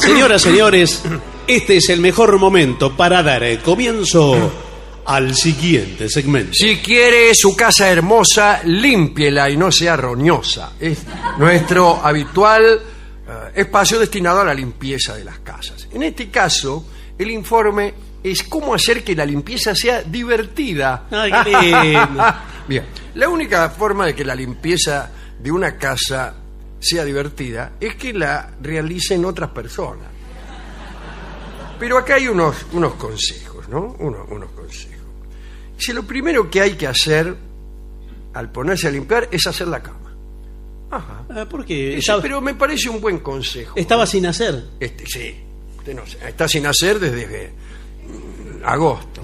Señoras, señores, este es el mejor momento para dar comienzo al siguiente segmento. Si quiere su casa hermosa, límpiela y no sea roñosa. Es nuestro habitual espacio destinado a la limpieza de las casas. En este caso, el informe es cómo hacer que la limpieza sea divertida. Ay, qué lindo. Bien, la única forma de que la limpieza de una casa sea divertida es que la realicen otras personas. Pero acá hay unos consejos, ¿no? Unos consejos. Si lo primero que hay que hacer al ponerse a limpiar es hacer la cama. Ajá. ¿Por qué? Pero me parece un buen consejo. Estaba sin hacer. Sí. Usted no sé, está sin hacer desde agosto.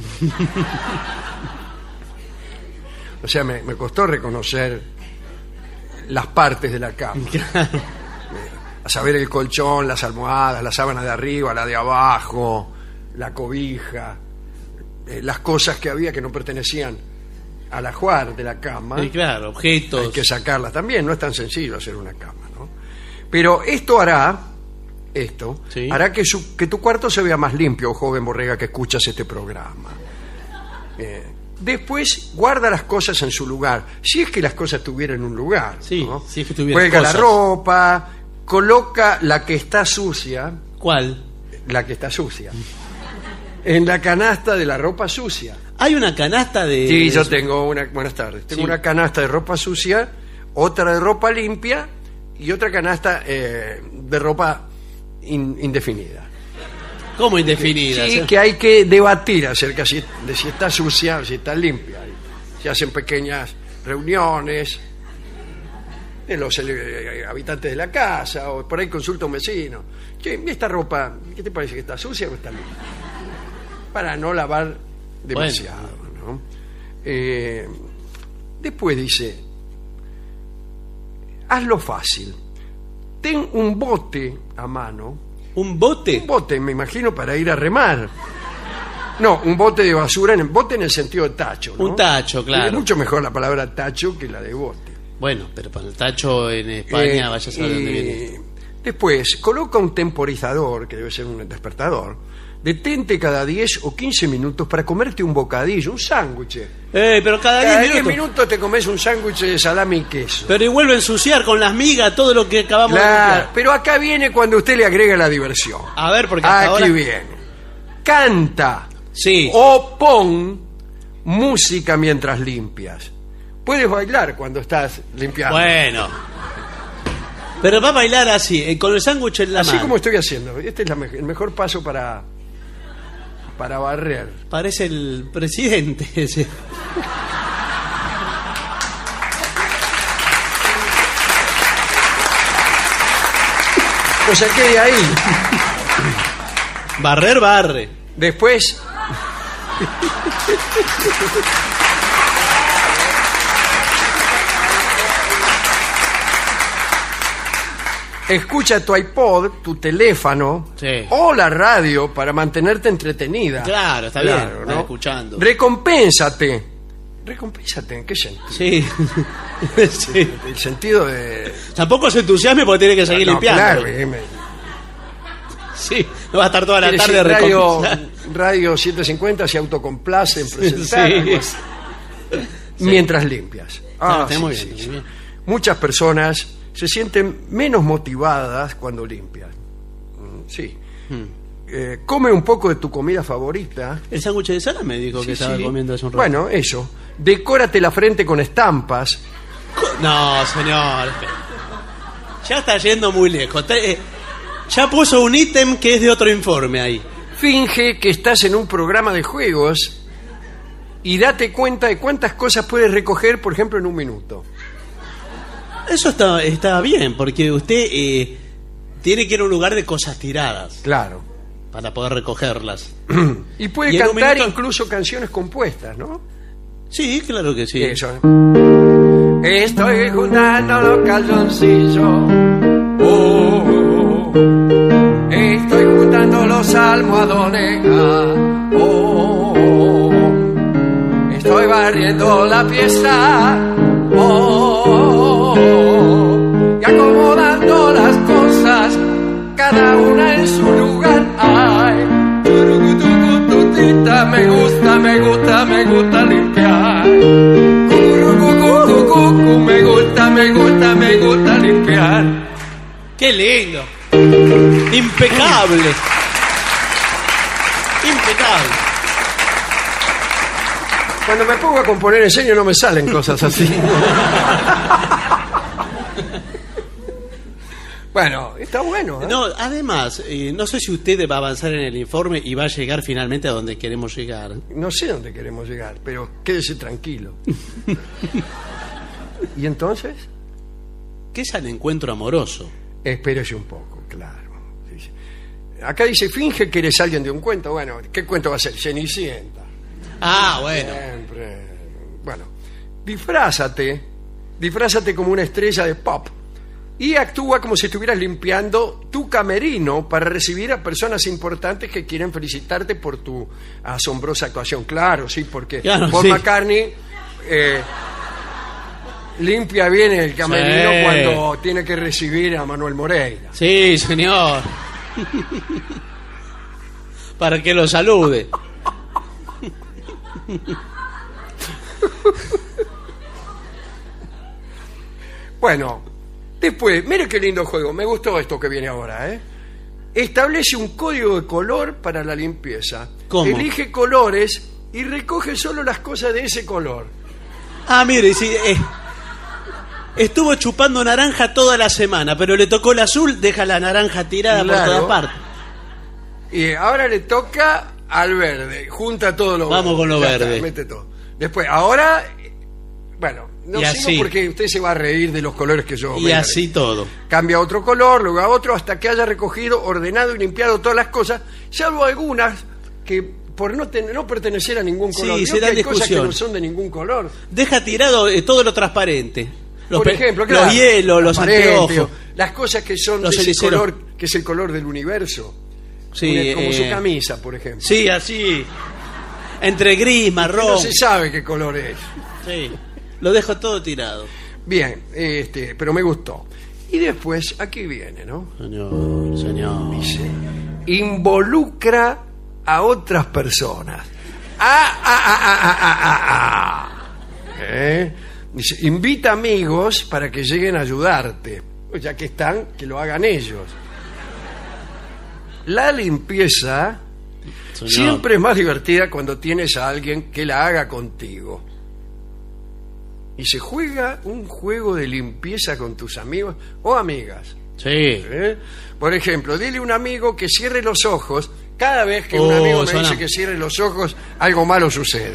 O sea, me costó reconocer las partes de la cama. A saber, el colchón, las almohadas, la sábana de arriba, la de abajo, la cobija, las cosas que había que no pertenecían al ajuar de la cama. Sí, claro, objetos. Hay que sacarlas también, no es tan sencillo hacer una cama, ¿no? Pero esto hará que tu cuarto se vea más limpio, joven borrega que escuchas este programa. Después guarda las cosas en su lugar, si es que las cosas tuvieran un lugar. Sí, ¿no? si es que tuvieran Cuelga cosas. la ropa, coloca la que está sucia. ¿Cuál? La que está sucia. En la canasta de la ropa sucia. Hay una canasta de... Sí, yo tengo una... Buenas tardes. Tengo una canasta de ropa sucia, otra de ropa limpia y otra canasta de ropa indefinida. ¿Cómo indefinida? Sí, que hay que debatir acerca de si está sucia o si está limpia. Se hacen pequeñas reuniones de los habitantes de la casa, o por ahí consulta a un vecino. Che, ¿esta ropa, qué te parece, que está sucia o está limpia? Para no lavar demasiado, ¿no? Después dice, hazlo fácil. Ten un bote a mano. ¿Un bote? Un bote, me imagino, para ir a remar. No, un bote de basura, bote en el sentido de tacho, ¿no? Un tacho, claro. Es mucho mejor la palabra tacho que la de bote. Bueno, pero para el tacho en España vaya a saber dónde viene. Después, coloca un temporizador, que debe ser un despertador. Detente cada 10 o 15 minutos para comerte un bocadillo, un sándwich. Pero cada 10 minutos te comes un sándwich de salami y queso. Pero y vuelve a ensuciar con las migas todo lo que acabamos de Claro, limpiar. pero acá viene cuando usted le agrega la diversión. A ver, porque hasta Aquí ahora... viene. Canta. Sí. O pon música mientras limpias. Puedes bailar cuando estás limpiando. Bueno. Pero va a bailar así, con el sándwich en la Así mano. como estoy haciendo. Este es el mejor paso para barrer. Parece el presidente ese. O sea, que ahí. Barrer, barre. Después. Escucha tu iPod, tu teléfono, Sí. o la radio para mantenerte entretenida. Claro, está bien, ¿no? estás escuchando. Recompénsate. ¿Recompénsate en qué sentido? Sí. Sí. El sentido de... Tampoco se entusiasme porque tiene que seguir No, limpiando. claro, Sí, no va a estar toda la quiere tarde decir, recompensando. Radio 750 se autocomplace en presentar Sí. algo así. Mientras limpias. Está muy sí, bien, sí, muy bien. Muchas personas se sienten menos motivadas cuando limpian. Sí. Come un poco de tu comida favorita. El sándwich de salame dijo que Sí, estaba sí. comiendo hace un rato. Bueno, eso. Decórate la frente con estampas. No, señor. Ya está yendo muy lejos. Ya puso un ítem que es de otro informe ahí. Finge que estás en un programa de juegos y date cuenta de cuántas cosas puedes recoger, por ejemplo, en un minuto. Eso está bien, porque usted tiene que ir a un lugar de cosas tiradas Claro. para poder recogerlas. Y puede Y en un cantar minuto- incluso canciones compuestas, ¿no? Sí, claro que sí. Eso. Estoy juntando los calzoncillos. Oh, estoy juntando los almohadones. Oh, estoy barriendo la pieza. Oh, y acomodando las cosas, cada una en su limpiar. Me gusta limpiar. ¡Qué lindo! Impecable. Impecable. Cuando me pongo a componer en serio no me salen cosas así. Bueno, está bueno, ¿eh? No, además, no sé si usted va a avanzar en el informe y va a llegar finalmente a donde queremos llegar. No sé dónde queremos llegar, pero quédese tranquilo. ¿Y entonces? ¿Qué es el encuentro amoroso? Espérese un poco, claro. Sí. Acá dice, finge que eres alguien de un cuento. Bueno, ¿qué cuento va a ser? Cenicienta. Ah, bueno. Siempre. Bueno, disfrázate como una estrella de pop y actúa como si estuvieras limpiando tu camerino para recibir a personas importantes que quieren felicitarte por tu asombrosa actuación. Claro, sí, porque claro, Paul sí. McCartney limpia bien el camerino Sí. cuando tiene que recibir a Manuel Moreira. Sí, señor. Para que lo salude. Bueno, después, mire qué lindo juego. Me gustó esto que viene ahora, ¿eh? Establece un código de color para la limpieza. ¿Cómo? Elige colores y recoge solo las cosas de ese color. Ah, mire, sí, estuvo chupando naranja toda la semana, pero le tocó el azul, deja la naranja tirada Claro. por todas partes. Y ahora le toca al verde. Junta todo lo Vamos con lo Ya verde. está, mete todo. Después, ahora, bueno, no Y sigo así. porque usted se va a reír de los colores que yo Y venga. así todo. Cambia a otro color, luego a otro, hasta que haya recogido, ordenado y limpiado todas las cosas, salvo algunas que por no pertenecer a ningún color. Sí, Creo se que dan hay cosas que discusión. no son de ningún color. Deja tirado todo lo transparente. Por ejemplo, claro, los hielos, los transparente, anteojos. las cosas que son Los de ese ceniceros. color, que es el color del universo. Sí, Como su camisa, por ejemplo. Sí, así. Entre gris, Que marrón. no se sabe qué color es. Sí. Lo dejo todo tirado. Bien, pero me gustó. Y después, aquí viene, ¿no? Señor. Dice, involucra a otras personas. Dice, invita amigos para que lleguen a ayudarte. Pues ya que están, que lo hagan ellos. La limpieza Señor. siempre es más divertida cuando tienes a alguien que la haga contigo. Y se juega un juego de limpieza con tus amigos o amigas. Sí. ¿Eh? Por ejemplo, dile a un amigo que cierre los ojos. Cada vez que un amigo me suena. dice que cierre los ojos, algo malo sucede.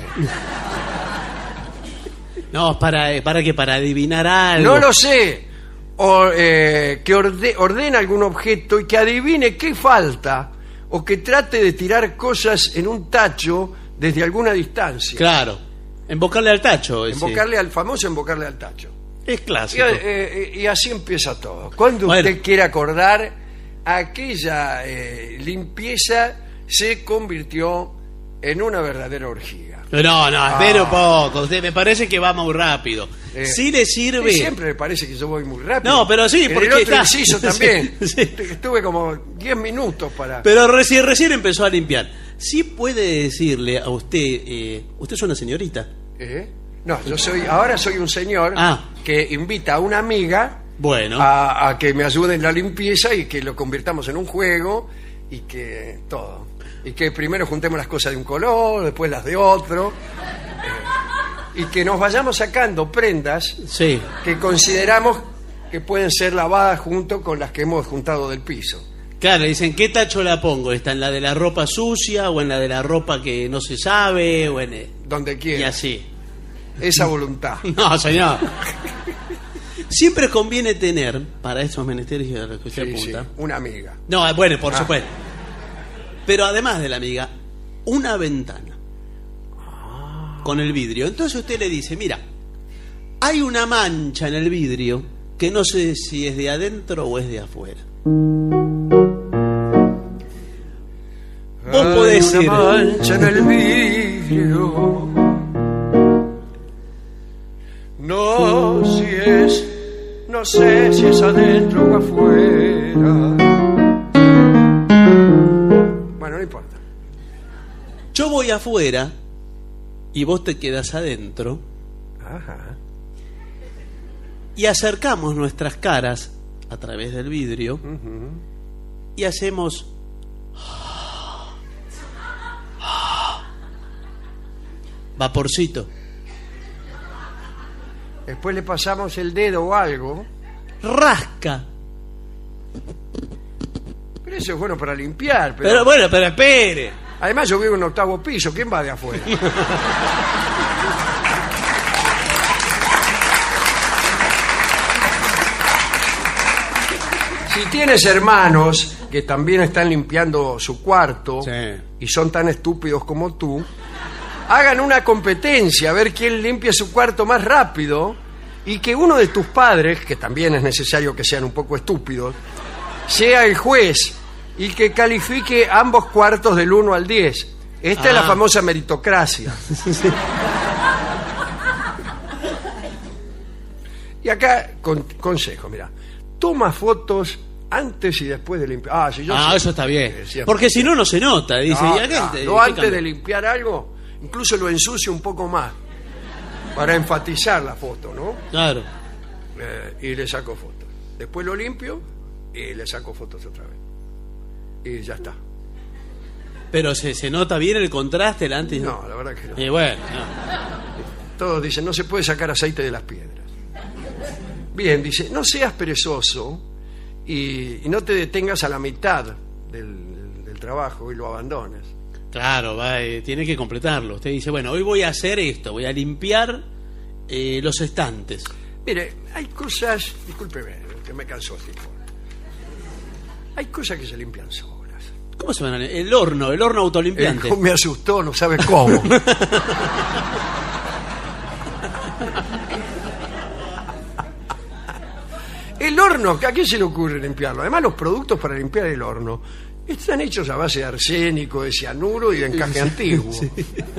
No, para adivinar algo. No lo sé. O que ordene algún objeto y que adivine qué falta. O que trate de tirar cosas en un tacho desde alguna distancia. Claro. Invocarle al tacho. ese. Invocarle al famoso, invocarle al tacho. Es Y, clásico. y así empieza todo. Cuando Bueno. usted quiere acordar, aquella limpieza se convirtió en una verdadera orgía. No, espere un poco. Usted me parece que va muy rápido. Sí le sirve. Siempre me parece que yo voy muy rápido. No, pero sí, En porque el otro está- inciso también. Sí, sí. Estuve como 10 minutos para... Pero recién empezó a limpiar. Sí puede decirle a usted, usted es una señorita. ¿Eh? No, ahora soy un señor que invita a una amiga Bueno. a que me ayude en la limpieza y que lo convirtamos en un juego y que todo. Y que primero juntemos las cosas de un color, después las de otro. Y que nos vayamos sacando prendas Sí. que consideramos que pueden ser lavadas junto con las que hemos juntado del piso. Claro, le dicen, ¿qué tacho la pongo? ¿Está en la de la ropa sucia o en la de la ropa que no se sabe? O en Donde y quiera. así. Esa voluntad. No, señor. Siempre conviene tener, para esos menesteres a los que usted Sí, sí, apunta... una amiga. No, bueno, por supuesto. Pero además de la amiga, una ventana con el vidrio. Entonces usted le dice, mira, hay una mancha en el vidrio que no sé si es de adentro o es de afuera. Vos podés Hay ir. una mancha en el vidrio. No sé si es adentro o afuera. Bueno, no importa. Yo voy afuera y vos te quedás adentro Ajá. y acercamos nuestras caras a través del vidrio Ujú. y hacemos vaporcito, Después le pasamos el dedo o algo. rasca. Pero eso es bueno para limpiar. Pero bueno, pero espere. Además yo vivo en un 8º piso. ¿Quién va de afuera? Si tienes hermanos que también están limpiando su cuarto Sí. y son tan estúpidos como tú, hagan una competencia a ver quién limpia su cuarto más rápido y que uno de tus padres, que también es necesario que sean un poco estúpidos, sea el juez y que califique ambos cuartos del 1 al 10. Esta es la famosa meritocracia. Y acá, consejo, mira, toma fotos antes y después de limpiar. Ah, sí, yo sé. Eso está bien. Siempre. Porque si no, no se nota. Dice, No, ¿y acá no, qué no, antes cambia? de limpiar algo, incluso lo ensucio un poco más para enfatizar la foto, ¿no? Claro. Y le saco fotos. Después lo limpio y le saco fotos otra vez. Y ya está. Pero se nota bien el contraste, el antes. No, la verdad que no. Y bueno, no. Todos dicen, no se puede sacar aceite de las piedras. Bien, dice, no seas perezoso y no te detengas a la mitad del trabajo y lo abandones. Claro, tiene que completarlo. Usted dice, bueno, hoy voy a hacer esto, voy a limpiar los estantes. Mire, hay cosas, discúlpeme, que me cansó este informe. Hay cosas que se limpian solas. ¿Cómo se llama? El horno autolimpiante. Me asustó, no sabe cómo. El horno, ¿a quién se le ocurre limpiarlo? Además, los productos para limpiar el horno están hechos a base de arsénico, de cianuro y de encaje antiguo. Sí.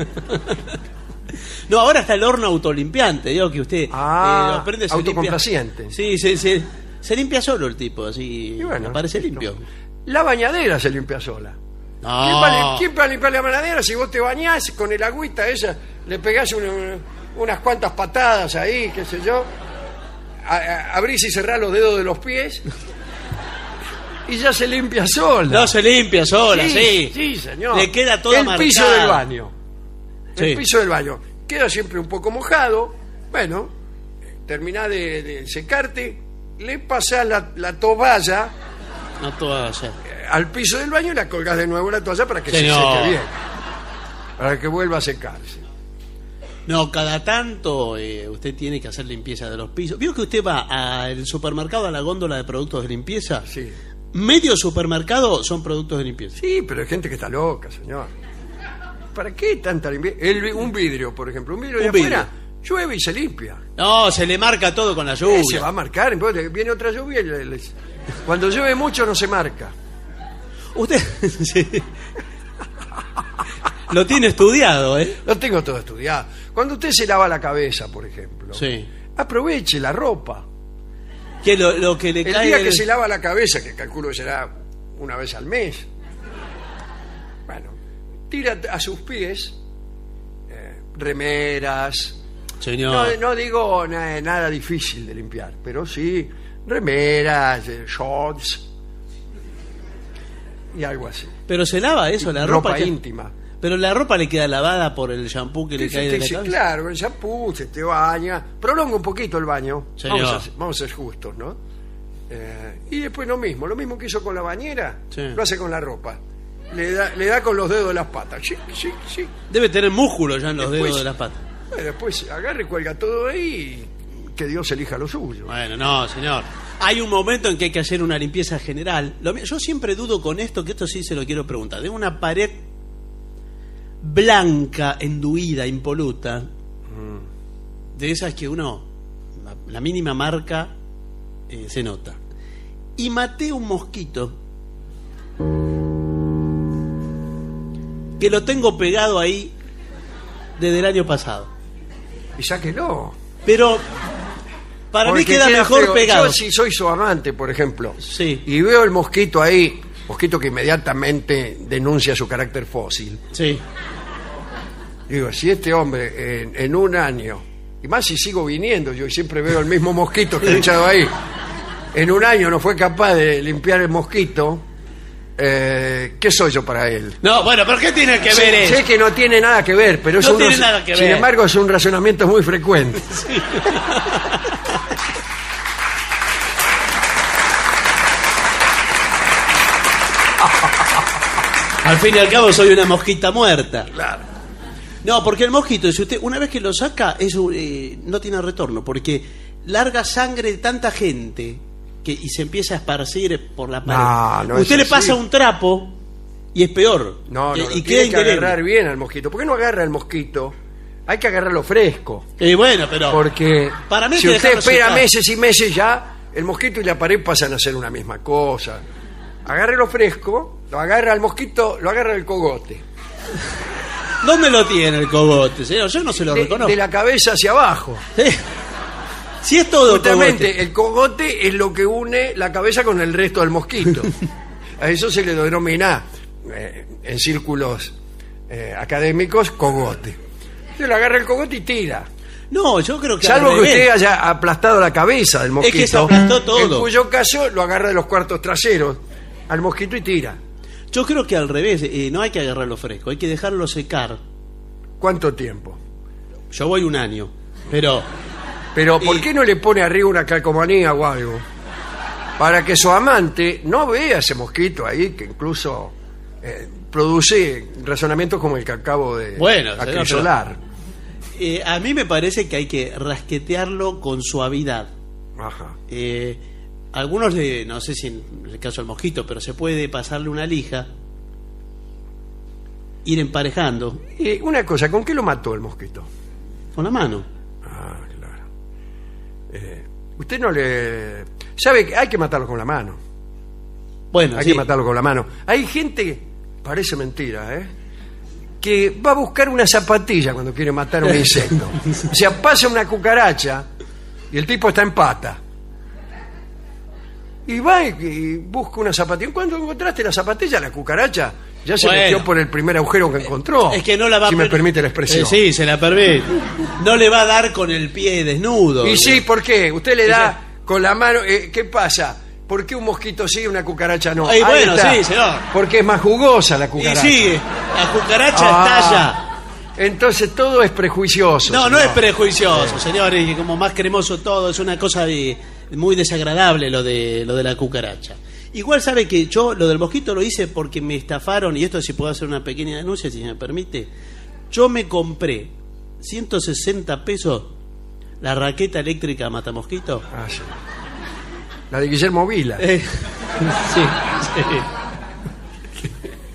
No, ahora está el horno autolimpiante. Digo que usted lo prende, se autocomplaciente. limpia. Sí, se limpia solo el tipo, así Y bueno, aparece listo. limpio. La bañadera se limpia sola. No. ¿Quién va a limpiar la bañadera si vos te bañás con el agüita esa, le pegás unas cuantas patadas ahí, qué sé yo, abrís y cerrás los dedos de los pies y ya se limpia sola? No, se limpia sola, sí. Sí, señor. Le queda toda el marcada. piso del baño. Sí. El piso del baño. Queda siempre un poco mojado. Bueno, terminás de secarte, le pasás la toalla No toda ya. al piso del baño y la colgás de nuevo la toalla para que Señor. se seque bien. Para que vuelva a secarse. No, cada tanto usted tiene que hacer limpieza de los pisos. ¿Vio que usted va al supermercado, a la góndola de productos de limpieza? Sí. Medio supermercado son productos de limpieza. Sí, pero hay gente que está loca, señor. ¿Para qué tanta limpieza? Un vidrio, por ejemplo. Un vidrio de Un vidrio. afuera llueve y se limpia. No, se le marca todo con la Se lluvia. va a marcar, entonces viene otra lluvia y cuando llueve mucho no se marca. Usted sí. Lo tiene estudiado, ¿eh? Lo tengo todo estudiado. Cuando usted se lava la cabeza, por ejemplo, Sí. aproveche la ropa. Que lo que le El cae día del- que se lava la cabeza, que calculo que será una vez al mes, bueno, tira a sus pies remeras. Señor. No digo nada difícil de limpiar, pero sí remeras, shorts y algo así. Pero se lava eso, la ropa. Ropa que- íntima. Pero la ropa le queda lavada por el shampoo que le Sí, cae de la sí, cabeza. claro, con el shampoo se te baña, prolonga un poquito el baño. Señor. Vamos a ser justos, ¿no? Y después lo mismo que hizo con la bañera, Sí. lo hace con la ropa. Le da con los dedos de las patas. Sí. Debe tener músculo ya en los Después- dedos de las patas. Después agarra y cuelga todo ahí y que Dios elija lo suyo. Bueno, no, señor. Hay un momento en que hay que hacer una limpieza general. Yo siempre dudo con esto, que esto sí se lo quiero preguntar. De una pared blanca, enduida, impoluta, de esas que uno, la mínima marca, se nota. Y maté un mosquito que lo tengo pegado ahí desde el año pasado. Y sáquelo. Pero para mí Porque queda mejor feo. pegado. Yo si soy su amante, por ejemplo, Sí. y veo el mosquito ahí, mosquito que inmediatamente denuncia su carácter fósil. Sí. Digo, si este hombre en un año, y más si sigo viniendo, yo siempre veo el mismo mosquito que he echado ahí, en un año no fue capaz de limpiar el mosquito, ¿qué soy yo para él? No, bueno, pero ¿qué tiene que ver eso? Sé que no tiene nada que ver, pero No tiene nada que ver. sin embargo es un razonamiento muy frecuente. Sí. Al fin y al cabo soy una mosquita muerta. Claro. No, porque el mosquito, si usted una vez que lo saca, no tiene retorno, porque larga sangre de tanta gente y se empieza a esparcir por la pared. No usted es le así. pasa un trapo y es peor. No, y tiene que indeleble. agarrar bien al mosquito. ¿Por qué no agarra el mosquito? Hay que agarrarlo fresco. Bueno, pero Porque para mí hay si que usted dejarlo espera secar. meses y meses ya, el mosquito y la pared pasan a ser una misma cosa. Agárrelo fresco, lo agarra al mosquito, lo agarra el cogote. ¿Dónde lo tiene el cogote, señor? Yo no se lo reconozco. De la cabeza hacia abajo. Sí. Si es todo Justamente, cogote. el cogote es lo que une la cabeza con el resto del mosquito. A eso se le denomina, en círculos académicos, cogote. Se le agarra el cogote y tira. No, yo creo que Salvo al que revés. usted haya aplastado la cabeza del mosquito. que se aplastó todo. En cuyo caso lo agarra de los cuartos traseros al mosquito y tira. Yo creo que al revés, no hay que agarrarlo fresco, hay que dejarlo secar. ¿Cuánto tiempo? Yo voy un año, pero Pero ¿por Y- qué no le pone arriba una calcomanía o algo? Para que su amante no vea ese mosquito ahí, que incluso produce razonamientos como el que acabo de Bueno, señor, acrisolar. a mí me parece que hay que rasquetearlo con suavidad. Ajá. Algunos, no sé si en el caso del mosquito, pero se puede pasarle una lija, ir emparejando Y una cosa, ¿con qué lo mató el mosquito? con la mano. Ah, claro. Usted no le... Sabe que hay que matarlo con la mano. Bueno, Hay sí. que matarlo con la mano. Hay gente, parece mentira, que va a buscar una zapatilla cuando quiere matar un insecto. O sea, pasa una cucaracha y el tipo está en pata. Y va y busca una zapatilla. Cuando encontraste la zapatilla, la cucaracha ya se Bueno. metió por el primer agujero que encontró. Es que no la va si a me per- permite la expresión. Sí, se la permite. No le va a dar con el pie desnudo. Y sí, ¿por qué? Usted le da con la mano... ¿qué pasa? ¿Por qué un mosquito sí y una cucaracha no? Ay, Ahí bueno, está. sí, señor. Porque es más jugosa la Y cucaracha. sí, la cucaracha Ah, estalla. Entonces todo es prejuicioso. No, no señor. es prejuicioso, señor, y como más cremoso todo, es una cosa muy desagradable lo de la cucaracha. Igual sabe que yo lo del mosquito lo hice porque me estafaron, y esto si puedo hacer una pequeña denuncia, si me permite. Yo me compré 160 pesos la raqueta eléctrica matamosquito. Ah, sí. La de Guillermo Vila. Sí, sí.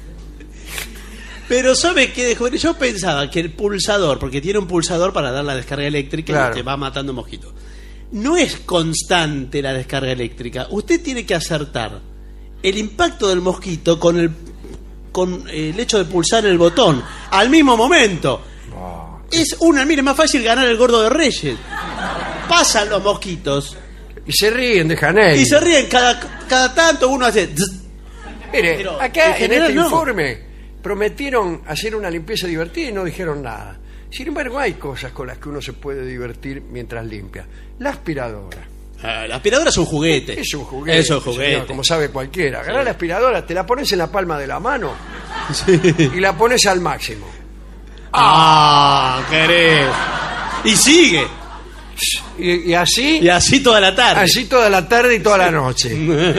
Pero ¿sabe qué? Yo pensaba que el pulsador, porque tiene un pulsador para dar la descarga eléctrica Claro. y te va matando mosquitos. No es constante la descarga eléctrica. Usted tiene que acertar el impacto del mosquito con el hecho de pulsar el botón al mismo momento. Mire, más fácil ganar el gordo de Reyes. Pasan los mosquitos Y se ríen de Janey. y se ríen cada tanto uno hace... zzz. Mire, Pero, acá en en general, este no. informe prometieron hacer una limpieza divertida y no dijeron nada. Sin embargo, hay cosas con las que uno se puede divertir mientras limpia. La aspiradora. La aspiradora es un juguete. Es un juguete. Es un juguete. señor, como sabe cualquiera. Agarrá la aspiradora, te la pones en la palma de la mano Sí. y la pones al máximo. Ah, querés. Y sigue. Y así, Y así toda la tarde. así toda la tarde y toda la noche.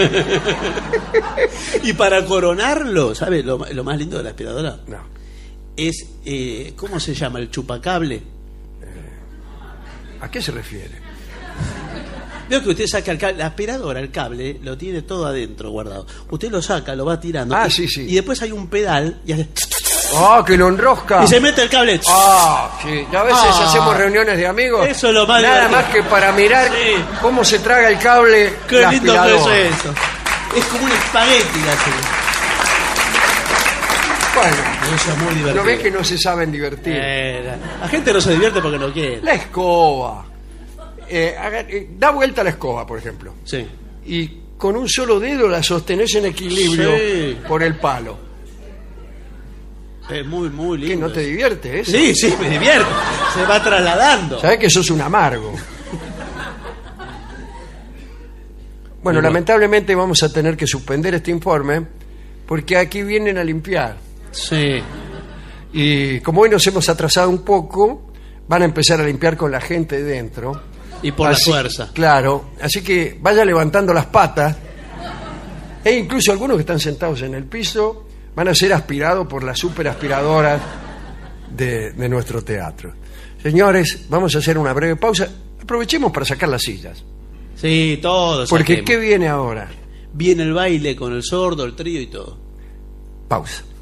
Y para coronarlo, ¿sabe lo más lindo de la aspiradora? No. Es, ¿cómo se llama? El chupacable. ¿A qué se refiere? Veo que usted saca el cable, la aspiradora, el cable, lo tiene todo adentro guardado. Usted lo saca, lo va tirando. Ah, y, sí, sí. Y después hay un pedal y hace... ¡Ah, que lo enrosca! Y se mete el cable. Ah, sí. Y a veces Ah. hacemos reuniones de amigos. Eso es lo más Nada divertido. más que para mirar Sí. cómo se traga el cable. Qué la lindo que aspiradora. es eso. Es como un espagueti la hace. Bueno, Eso es muy divertido. ¿no ves que no se saben divertir? La gente no se divierte porque no quiere. La escoba. Da vuelta la escoba, por ejemplo. Sí. Y con un solo dedo la sostenés en equilibrio Sí. por el palo. Es muy, muy ¿Qué, lindo. no te divierte eso? Sí, sí, me divierte. Se va trasladando. Sabés que sos un amargo. Bueno, Igual. lamentablemente vamos a tener que suspender este informe porque aquí vienen a limpiar. Sí. Y como hoy nos hemos atrasado un poco, van a empezar a limpiar con la gente dentro. Y por Así- la fuerza. Claro, así que vaya levantando las patas. E incluso algunos que están sentados en el piso van a ser aspirados por las superaspiradoras de nuestro teatro. Señores, vamos a hacer una breve pausa. Aprovechemos para sacar las sillas. Sí, todo. Porque saquemos. ¿qué viene ahora? Viene el baile con el sordo, el trío y todo. Pausa.